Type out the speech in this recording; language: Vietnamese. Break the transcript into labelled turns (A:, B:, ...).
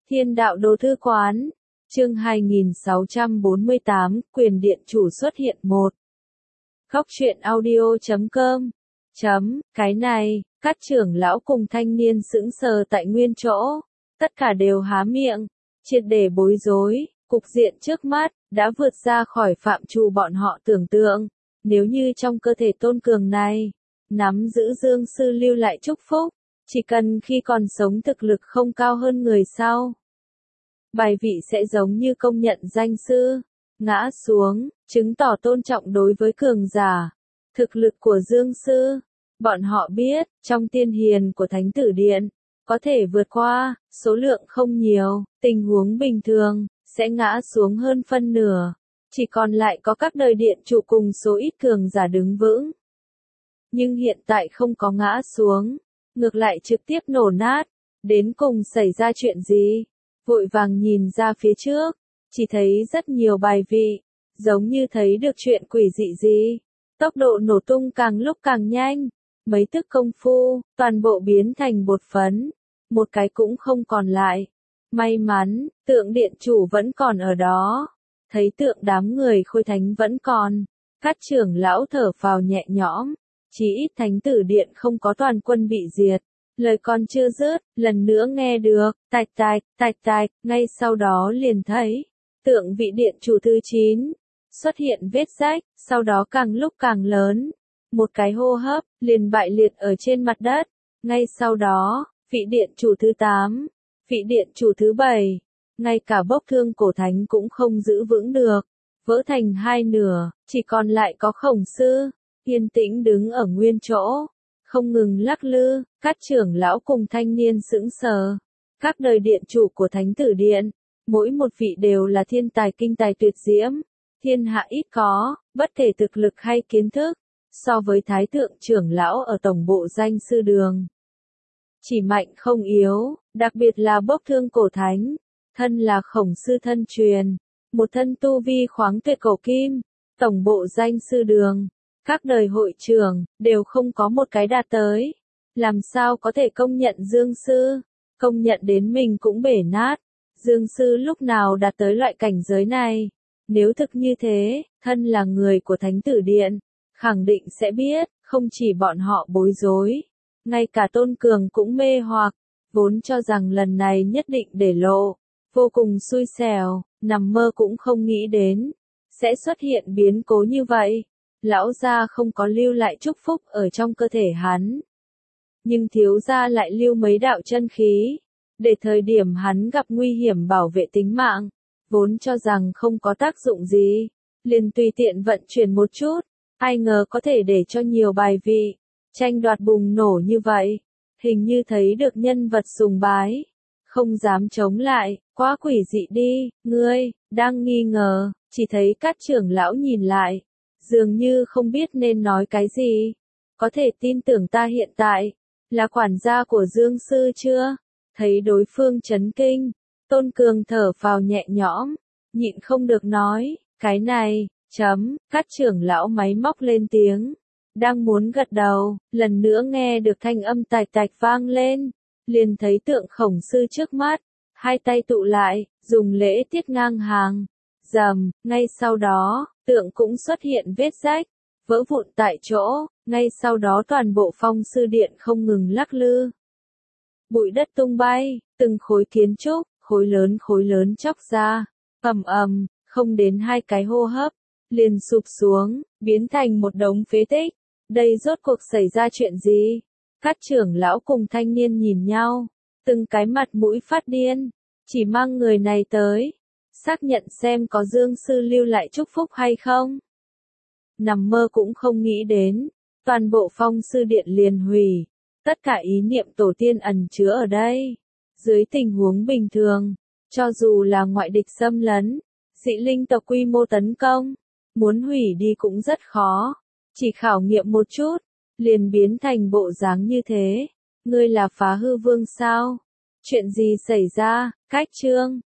A: Thiên đạo đồ thư quán, chương 2648, quyền điện chủ xuất hiện 1. Góc truyện audio.com. Cái này, các trưởng lão cùng thanh niên sững sờ tại nguyên chỗ, tất cả đều há miệng, triệt để bối rối, cục diện trước mắt, đã vượt ra khỏi phạm trù bọn họ tưởng tượng, nếu như trong cơ thể tôn cường này, nắm giữ dương sư lưu lại chúc phúc, chỉ cần khi còn sống thực lực không cao hơn người sau. Bài vị sẽ giống như công nhận danh sư, ngã xuống, chứng tỏ tôn trọng đối với cường giả. Thực lực của dương sư, bọn họ biết, trong tiên hiền của Thánh Tử Điện, có thể vượt qua, số lượng không nhiều, tình huống bình thường, sẽ ngã xuống hơn phân nửa. Chỉ còn lại có các đời điện chủ cùng số ít cường giả đứng vững. Nhưng hiện tại không có ngã xuống, ngược lại trực tiếp nổ nát. Đến cùng xảy ra chuyện gì? Vội vàng nhìn ra phía trước, chỉ thấy rất nhiều bài vị, giống như thấy được chuyện quỷ dị gì. Tốc độ nổ tung càng lúc càng nhanh, mấy tức công phu, toàn bộ biến thành bột phấn, một cái cũng không còn lại. May mắn, tượng điện chủ vẫn còn ở đó, thấy tượng đám người khôi thánh vẫn còn, các trưởng lão thở phào nhẹ nhõm, chỉ ít Thánh Tử Điện không có toàn quân bị diệt. Lời còn chưa dứt, lần nữa nghe được, tạch, ngay sau đó liền thấy, tượng vị điện chủ thứ 9, xuất hiện vết rách, sau đó càng lúc càng lớn, một cái hô hấp, liền bại liệt ở trên mặt đất, ngay sau đó, vị điện chủ thứ 8, vị điện chủ thứ 7, ngay cả bốc thương cổ thánh cũng không giữ vững được, vỡ thành hai nửa, chỉ còn lại có Khổng Sư, yên tĩnh đứng ở nguyên chỗ. Không ngừng lắc lư, các trưởng lão cùng thanh niên sững sờ. Các đời điện chủ của Thánh Tử Điện, mỗi một vị đều là thiên tài kinh tài tuyệt diễm, thiên hạ ít có, bất kể thực lực hay kiến thức, so với thái thượng trưởng lão ở tổng bộ danh sư đường. Chỉ mạnh không yếu, đặc biệt là bốc thương cổ thánh, thân là Khổng Sư thân truyền, một thân tu vi khoáng tuyệt cổ kim, tổng bộ danh sư đường. Các đời hội trưởng, đều không có một cái đạt tới. Làm sao có thể công nhận Dương Sư? Công nhận đến mình cũng bể nát. Dương Sư lúc nào đạt tới loại cảnh giới này? Nếu thực như thế, thân là người của Thánh Tử Điện, khẳng định sẽ biết, không chỉ bọn họ bối rối. Ngay cả Tôn Cường cũng mê hoặc, vốn cho rằng lần này nhất định để lộ. Vô cùng xui xẻo, nằm mơ cũng không nghĩ đến. Sẽ xuất hiện biến cố như vậy. Lão gia không có lưu lại chúc phúc ở trong cơ thể hắn. Nhưng thiếu gia lại lưu mấy đạo chân khí, để thời điểm hắn gặp nguy hiểm bảo vệ tính mạng, vốn cho rằng không có tác dụng gì, liền tùy tiện vận chuyển một chút, ai ngờ có thể để cho nhiều bài vị, tranh đoạt bùng nổ như vậy, hình như thấy được nhân vật sùng bái, không dám chống lại, quá quỷ dị đi, ngươi, đang nghi ngờ, chỉ thấy các trưởng lão nhìn lại. Dường như không biết nên nói cái gì. Có thể tin tưởng ta hiện tại, là quản gia của Dương Sư chưa? Thấy đối phương chấn kinh, Tôn Cường thở phào nhẹ nhõm, nhịn không được nói, cái này, các trưởng lão máy móc lên tiếng, đang muốn gật đầu, lần nữa nghe được thanh âm tạch vang lên, liền thấy tượng Khổng Sư trước mắt, hai tay tụ lại, dùng lễ tiết ngang hàng. Rầm, ngay sau đó, tượng cũng xuất hiện vết rách, vỡ vụn tại chỗ, ngay sau đó toàn bộ Phong Sư Điện không ngừng lắc lư. Bụi đất tung bay, từng khối kiến trúc, khối lớn chóc ra, không đến hai cái hô hấp, liền sụp xuống, biến thành một đống phế tích. Đây rốt cuộc xảy ra chuyện gì? Các trưởng lão cùng thanh niên nhìn nhau, từng cái mặt mũi phát điên, chỉ mang người này tới. Xác nhận xem có Dương Sư lưu lại chúc phúc hay không. Nằm mơ cũng không nghĩ đến, toàn bộ Phong Sư Điện liền hủy, tất cả ý niệm tổ tiên ẩn chứa ở đây. Dưới tình huống bình thường, cho dù là ngoại địch xâm lấn, dị linh tộc quy mô tấn công, muốn hủy đi cũng rất khó, chỉ khảo nghiệm một chút, liền biến thành bộ dáng như thế. Ngươi là Phá Hư Vương sao? Chuyện gì xảy ra? Cách chương